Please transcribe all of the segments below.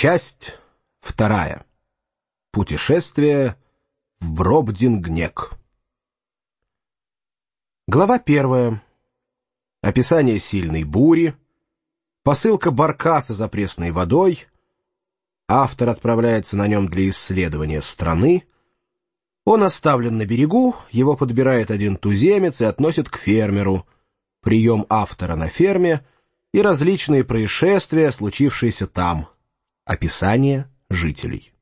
Часть 2. Путешествие в Бробдингнек. Глава 1. Описание сильной бури. Посылка баркаса за пресной водой. Автор отправляется на нем для исследования страны. Он оставлен на берегу, его подбирает один туземец и относит к фермеру. Прием автора на ферме и различные происшествия, случившиеся там. Описание жителей.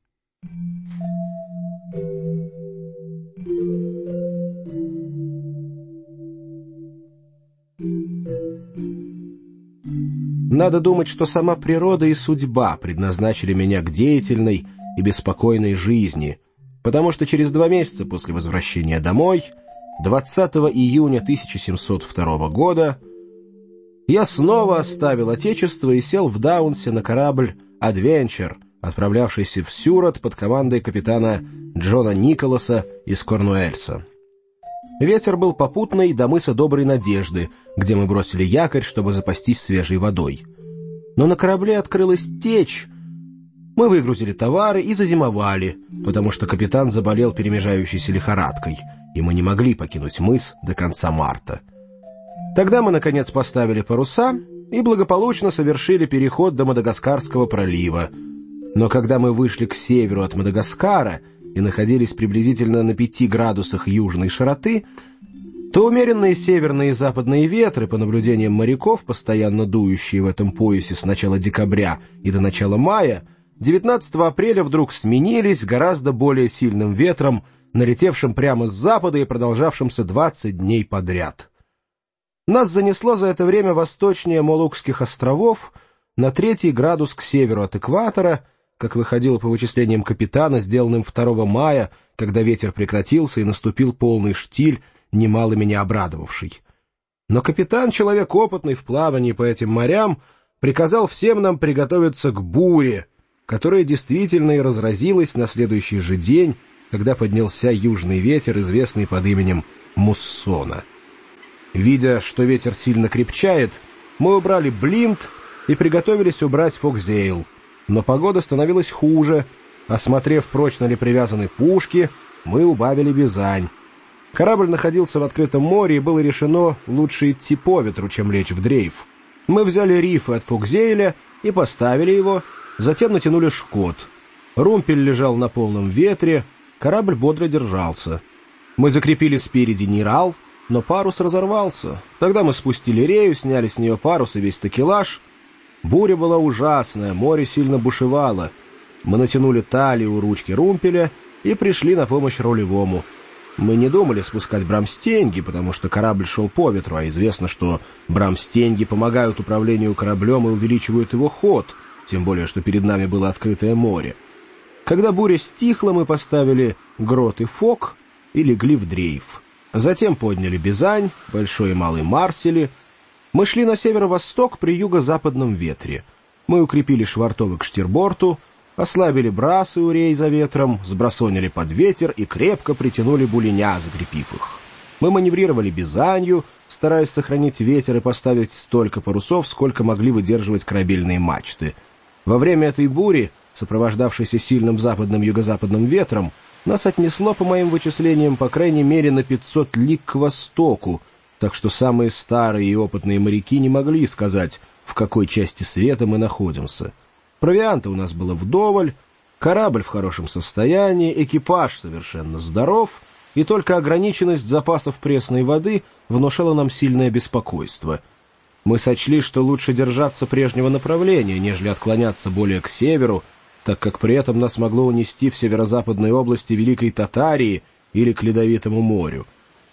Надо думать, что сама природа и судьба предназначили меня к деятельной и беспокойной жизни, потому что через 2 месяца после возвращения домой, 20 июня 1702 года, я снова оставил отечество и сел в Даунсе на корабль «Адвенчер», отправлявшийся в Сюрот под командой капитана Джона Николаса из Корнуэльса. Ветер был попутный до мыса Доброй Надежды, где мы бросили якорь, чтобы запастись свежей водой. Но на корабле открылась течь. Мы выгрузили товары и зазимовали, потому что капитан заболел перемежающейся лихорадкой, и мы не могли покинуть мыс до конца марта. Тогда мы, наконец, поставили паруса и благополучно совершили переход до Мадагаскарского пролива. Но когда мы вышли к северу от Мадагаскара и находились приблизительно на 5 градусах южной широты, то умеренные северные и западные ветры, по наблюдениям моряков, постоянно дующие в этом поясе с начала декабря и до начала мая, 19 апреля вдруг сменились гораздо более сильным ветром, налетевшим прямо с запада и продолжавшимся 20 дней подряд. Нас занесло за это время восточнее Молукских островов на 3 градус к северу от экватора, как выходило по вычислениям капитана, сделанным 2 мая, когда ветер прекратился и наступил полный штиль, немало меня обрадовавший. Но капитан, человек опытный в плавании по этим морям, приказал всем нам приготовиться к буре, которая действительно и разразилась на следующий же день, когда поднялся южный ветер, известный под именем Муссона. Видя, что ветер сильно крепчает, мы убрали блинт и приготовились убрать фоксейл. Но погода становилась хуже. Осмотрев, прочно ли привязаны пушки, мы убавили бизань. Корабль находился в открытом море, и было решено лучше идти по ветру, чем лечь в дрейф. Мы взяли рифы от фоксейля и поставили его, затем натянули шкот. Румпель лежал на полном ветре, корабль бодро держался. Мы закрепили спереди нирал, но парус разорвался. Тогда мы спустили рею, сняли с нее парус и весь такелаж. Буря была ужасная, море сильно бушевало. Мы натянули талию у ручки румпеля и пришли на помощь рулевому. Мы не думали спускать брамстеньги, потому что корабль шел по ветру, а известно, что брамстеньги помогают управлению кораблем и увеличивают его ход, тем более, что перед нами было открытое море. Когда буря стихла, мы поставили грот и фок и легли в дрейф. Затем подняли бизань, большой и малый марсели. Мы шли на северо-восток при юго-западном ветре. Мы укрепили швартовы к штирборту, ослабили брасы у рей за ветром, сбросонили под ветер и крепко притянули булиня, закрепив их. Мы маневрировали бизанью, стараясь сохранить ветер и поставить столько парусов, сколько могли выдерживать корабельные мачты. Во время этой бури, сопровождавшейся сильным западным юго-западным ветром, нас отнесло, по моим вычислениям, по крайней мере на 500 лиг к востоку, так что самые старые и опытные моряки не могли сказать, в какой части света мы находимся. Провианта у нас было вдоволь, корабль в хорошем состоянии, экипаж совершенно здоров, и только ограниченность запасов пресной воды внушала нам сильное беспокойство. Мы сочли, что лучше держаться прежнего направления, нежели отклоняться более к северу, так как при этом нас могло унести в северо-западной области Великой Татарии или к Ледовитому морю.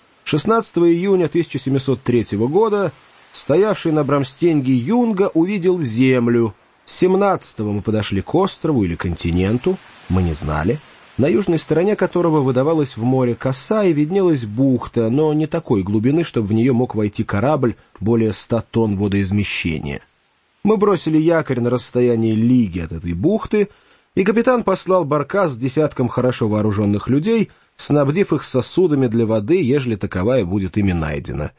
16 июня 1703 года стоявший на брамстенге Юнга увидел землю. 17-го мы подошли к острову или континенту, мы не знали, на южной стороне которого выдавалась в море коса и виднелась бухта, но не такой глубины, чтобы в нее мог войти корабль более 100 тонн водоизмещения. Мы бросили якорь на расстоянии лиги от этой бухты, и капитан послал баркас с десятком хорошо вооруженных людей, снабдив их сосудами для воды, ежели таковая будет ими найдена.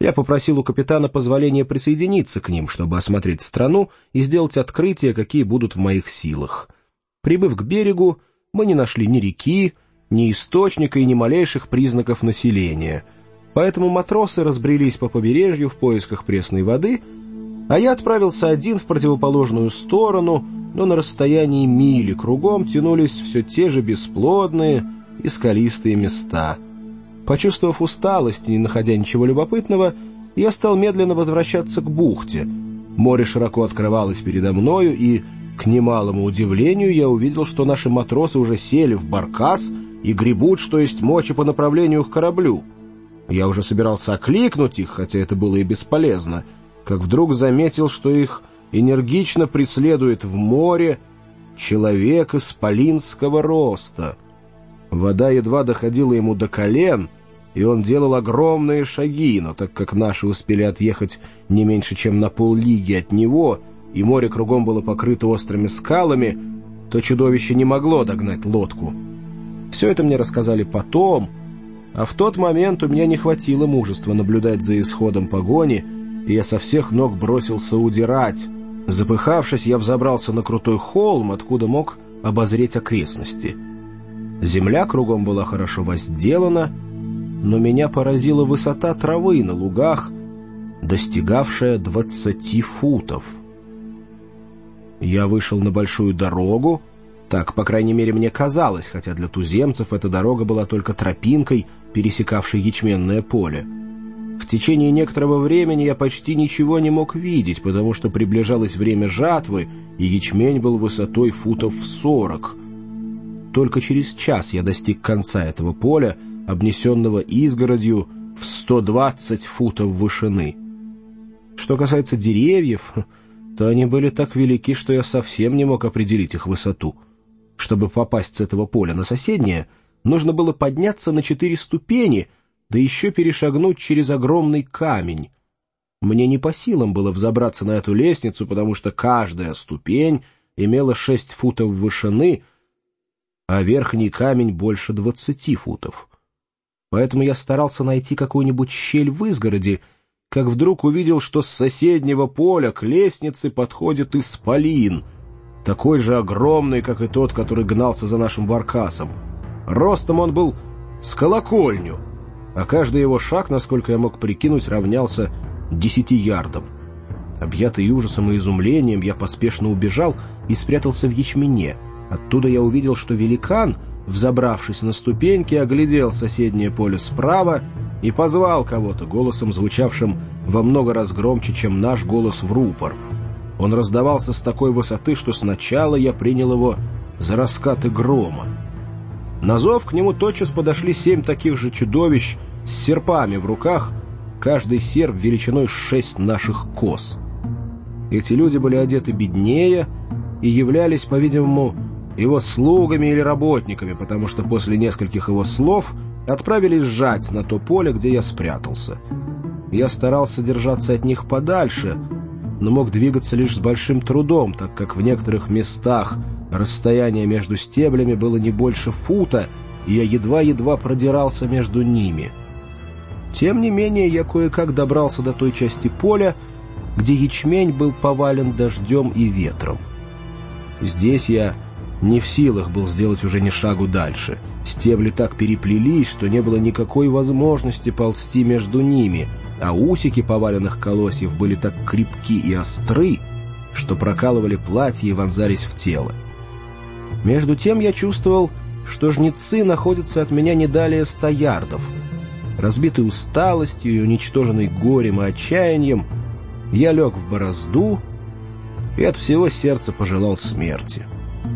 Я попросил у капитана позволения присоединиться к ним, чтобы осмотреть страну и сделать открытия, какие будут в моих силах. Прибыв к берегу, мы не нашли ни реки, ни источника и ни малейших признаков населения. Поэтому матросы разбрелись по побережью в поисках пресной воды, а я отправился один в противоположную сторону, но на расстоянии мили кругом тянулись все те же бесплодные и скалистые места. Почувствовав усталость и не находя ничего любопытного, я стал медленно возвращаться к бухте. Море широко открывалось передо мною, и, к немалому удивлению, я увидел, что наши матросы уже сели в баркас и гребут, что есть мочи, по направлению к кораблю. Я уже собирался окликнуть их, хотя это было и бесполезно, как вдруг заметил, что их энергично преследует в море человек исполинского роста. Вода едва доходила ему до колен, и он делал огромные шаги, но так как наши успели отъехать не меньше, чем на поллиги от него, и море кругом было покрыто острыми скалами, то чудовище не могло догнать лодку. Все это мне рассказали потом, а в тот момент у меня не хватило мужества наблюдать за исходом погони, и я со всех ног бросился удирать. Запыхавшись, я взобрался на крутой холм, откуда мог обозреть окрестности. Земля кругом была хорошо возделана, но меня поразила высота травы на лугах, достигавшая 20 футов. Я вышел на большую дорогу, так, по крайней мере, мне казалось, хотя для туземцев эта дорога была только тропинкой, пересекавшей ячменное поле. В течение некоторого времени я почти ничего не мог видеть, потому что приближалось время жатвы, и ячмень был высотой футов в 40. Только через час я достиг конца этого поля, обнесенного изгородью в 120 футов вышины. Что касается деревьев, то они были так велики, что я совсем не мог определить их высоту. Чтобы попасть с этого поля на соседнее, нужно было подняться на 4 ступени, да еще перешагнуть через огромный камень. Мне не по силам было взобраться на эту лестницу, потому что каждая ступень имела 6 футов вышины, а верхний камень больше 20 футов. Поэтому я старался найти какую-нибудь щель в изгороди, как вдруг увидел, что с соседнего поля к лестнице подходит исполин, такой же огромный, как и тот, который гнался за нашим баркасом. Ростом он был с колокольню, а каждый его шаг, насколько я мог прикинуть, равнялся 10 ярдам. Объятый ужасом и изумлением, я поспешно убежал и спрятался в ячмене. Оттуда я увидел, что великан, взобравшись на ступеньки, оглядел соседнее поле справа и позвал кого-то голосом, звучавшим во много раз громче, чем наш голос в рупор. Он раздавался с такой высоты, что сначала я принял его за раскаты грома. На зов к нему тотчас подошли 7 таких же чудовищ с серпами в руках, каждый серп величиной 6 наших коз. Эти люди были одеты беднее и являлись, по-видимому, его слугами или работниками, потому что после нескольких его слов отправились жать на то поле, где я спрятался. Я старался держаться от них подальше, но мог двигаться лишь с большим трудом, так как в некоторых местах расстояние между стеблями было не больше фута, и я едва-едва продирался между ними. Тем не менее, я кое-как добрался до той части поля, где ячмень был повален дождем и ветром. Здесь я не в силах был сделать уже ни шагу дальше. Стебли так переплелись, что не было никакой возможности ползти между ними, а усики поваленных колосьев были так крепки и остры, что прокалывали платье и вонзались в тело. Между тем я чувствовал, что жнецы находятся от меня не далее 100 ярдов. Разбитый усталостью и уничтоженный горем и отчаянием, я лег в борозду и от всего сердца пожелал смерти.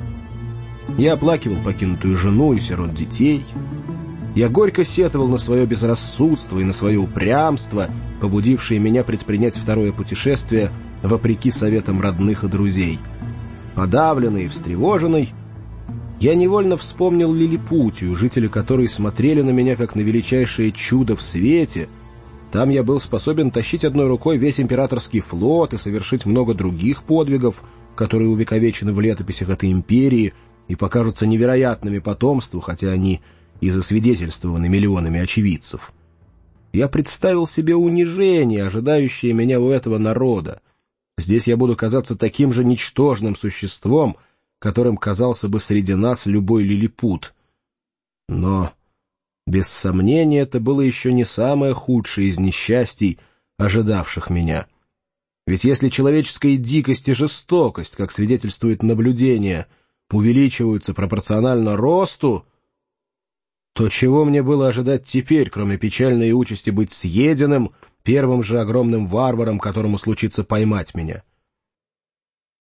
Я оплакивал покинутую жену и сирот детей. Я горько сетовал на свое безрассудство и на свое упрямство, побудившее меня предпринять второе путешествие вопреки советам родных и друзей. Подавленный и встревоженный, я невольно вспомнил Лилипутию, жители которой смотрели на меня как на величайшее чудо в свете. Там я был способен тащить одной рукой весь императорский флот и совершить много других подвигов, которые увековечены в летописях этой империи и покажутся невероятными потомству, хотя они и засвидетельствованы миллионами очевидцев. Я представил себе унижение, ожидающее меня у этого народа. Здесь я буду казаться таким же ничтожным существом, которым казался бы среди нас любой лилипут. Но, без сомнения, это было еще не самое худшее из несчастий, ожидавших меня. Ведь если человеческая дикость и жестокость, как свидетельствует наблюдение, увеличиваются пропорционально росту, то чего мне было ожидать теперь, кроме печальной участи быть съеденным первым же огромным варваром, которому случится поймать меня?